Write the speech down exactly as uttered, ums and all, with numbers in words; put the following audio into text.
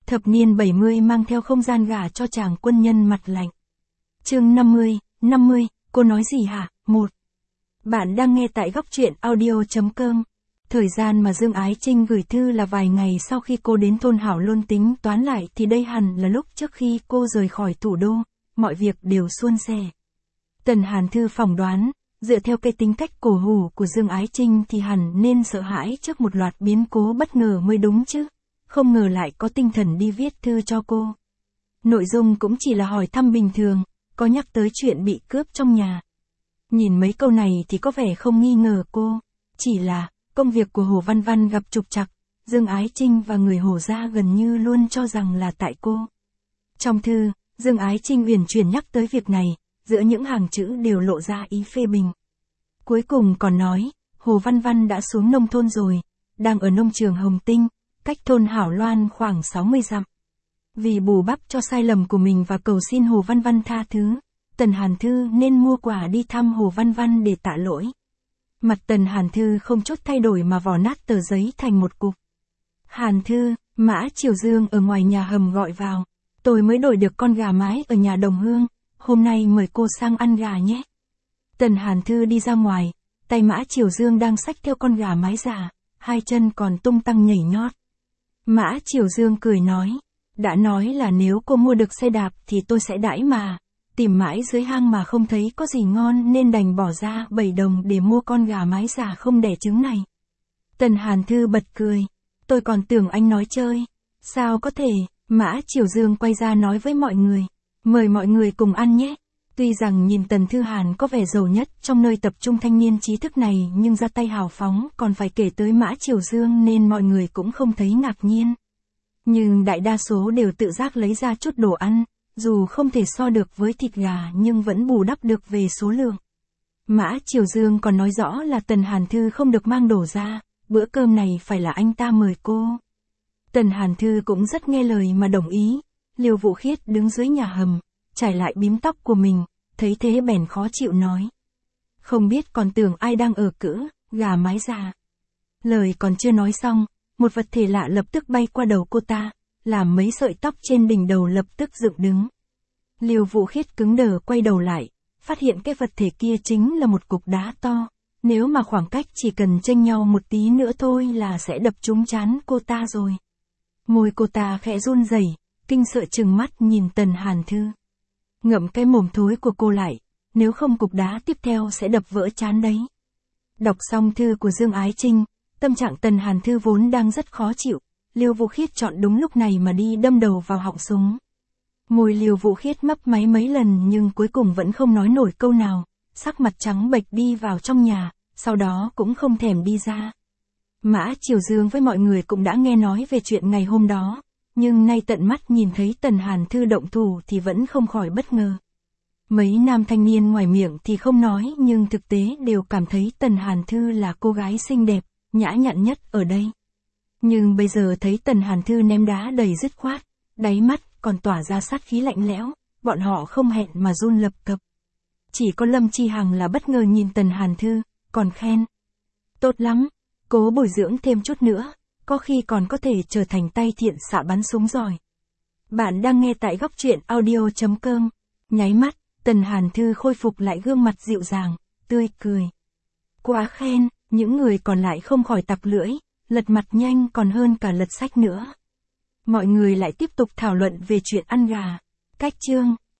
Thập niên bảy mươi mang theo không gian gả cho chàng quân nhân mặt lạnh. Chương năm mươi, năm mươi, cô nói gì hả? một. Bạn đang nghe tại góc truyện audio chấm com. Thời gian mà Dương Ái Trinh gửi thư là vài ngày sau khi cô đến thôn Hảo Luân, tính toán lại thì đây hẳn là lúc trước khi cô rời khỏi thủ đô, mọi việc đều suôn sẻ. Tần Hàn Thư phỏng đoán, dựa theo cái tính cách cổ hủ của Dương Ái Trinh thì hẳn nên sợ hãi trước một loạt biến cố bất ngờ mới đúng chứ, không ngờ lại có tinh thần đi viết thư cho cô. Nội dung cũng chỉ là hỏi thăm bình thường, có nhắc tới chuyện bị cướp trong nhà. Nhìn mấy câu này thì có vẻ không nghi ngờ cô, chỉ là công việc của Hồ Văn Văn gặp trục trặc, Dương Ái Trinh và người Hồ gia gần như luôn cho rằng là tại cô. Trong thư, Dương Ái Trinh uyển chuyển nhắc tới việc này, giữa những hàng chữ đều lộ ra ý phê bình. Cuối cùng còn nói, Hồ Văn Văn đã xuống nông thôn rồi, đang ở nông trường Hồng Tinh, cách thôn Hảo Loan khoảng sáu mươi dặm. Vì bù bắp cho sai lầm của mình và cầu xin Hồ Văn Văn tha thứ, Tần Hàn Thư nên mua quà đi thăm Hồ Văn Văn để tạ lỗi. Mặt Tần Hàn Thư không chút thay đổi mà vò nát tờ giấy thành một cục. Hàn Thư, Mã Triều Dương ở ngoài nhà hầm gọi vào. Tôi mới đổi được con gà mái ở nhà Đồng Hương, hôm nay mời cô sang ăn gà nhé. Tần Hàn Thư đi ra ngoài, tay Mã Triều Dương đang xách theo con gà mái già, hai chân còn tung tăng nhảy nhót. Mã Triều Dương cười nói, đã nói là nếu cô mua được xe đạp thì tôi sẽ đãi mà. Tìm mãi dưới hang mà không thấy có gì ngon nên đành bỏ ra bảy đồng để mua con gà mái già không đẻ trứng này. Tần Hàn Thư bật cười, tôi còn tưởng anh nói chơi. Sao có thể? Mã Triều Dương quay ra nói với mọi người, mời mọi người cùng ăn nhé. Tuy rằng nhìn Tần Thư Hàn có vẻ giàu nhất trong nơi tập trung thanh niên trí thức này, nhưng ra tay hào phóng còn phải kể tới Mã Triều Dương nên mọi người cũng không thấy ngạc nhiên. Nhưng đại đa số đều tự giác lấy ra chút đồ ăn, dù không thể so được với thịt gà nhưng vẫn bù đắp được về số lượng. Mã Triều Dương còn nói rõ là Tần Hàn Thư không được mang đồ ra, bữa cơm này phải là anh ta mời cô. Tần Hàn Thư cũng rất nghe lời mà đồng ý. Liêu Vũ Khiết đứng dưới nhà hầm, trải lại bím tóc của mình, thấy thế bèn khó chịu nói. Không biết còn tưởng ai đang ở cữ, gà mái già. Lời còn chưa nói xong, một vật thể lạ lập tức bay qua đầu cô ta, làm mấy sợi tóc trên đỉnh đầu lập tức dựng đứng. Liêu Vũ Khiết cứng đờ quay đầu lại, phát hiện cái vật thể kia chính là một cục đá to, nếu mà khoảng cách chỉ cần chênh nhau một tí nữa thôi là sẽ đập trúng trán cô ta rồi. Môi cô ta khẽ run rẩy, kinh sợ trừng mắt nhìn Tần Hàn Thư. Ngậm cái mồm thối của cô lại, nếu không cục đá tiếp theo sẽ đập vỡ trán đấy. Đọc xong thư của Dương Ái Trinh, tâm trạng Tần Hàn Thư vốn đang rất khó chịu, Liêu Vũ Khiết chọn đúng lúc này mà đi đâm đầu vào họng súng. Môi Liêu Vũ Khiết mấp máy mấy lần nhưng cuối cùng vẫn không nói nổi câu nào, sắc mặt trắng bệch đi vào trong nhà, sau đó cũng không thèm đi ra. Mã Triều Dương với mọi người cũng đã nghe nói về chuyện ngày hôm đó, nhưng nay tận mắt nhìn thấy Tần Hàn Thư động thủ thì vẫn không khỏi bất ngờ. Mấy nam thanh niên ngoài miệng thì không nói nhưng thực tế đều cảm thấy Tần Hàn Thư là cô gái xinh đẹp, nhã nhặn nhất ở đây. Nhưng bây giờ thấy Tần Hàn Thư ném đá đầy dứt khoát, đáy mắt còn tỏa ra sát khí lạnh lẽo, bọn họ không hẹn mà run lập cập. Chỉ có Lâm Chi Hằng là bất ngờ nhìn Tần Hàn Thư, còn khen. Tốt lắm, cố bồi dưỡng thêm chút nữa, có khi còn có thể trở thành tay thiện xạ bắn súng giỏi. Bạn đang nghe tại góc truyện audio chấm com. Nháy mắt, Tần Hàn Thư khôi phục lại gương mặt dịu dàng, tươi cười. Quá khen, những người còn lại không khỏi tặc lưỡi, lật mặt nhanh còn hơn cả lật sách nữa. Mọi người lại tiếp tục thảo luận về chuyện ăn gà. Cách chương.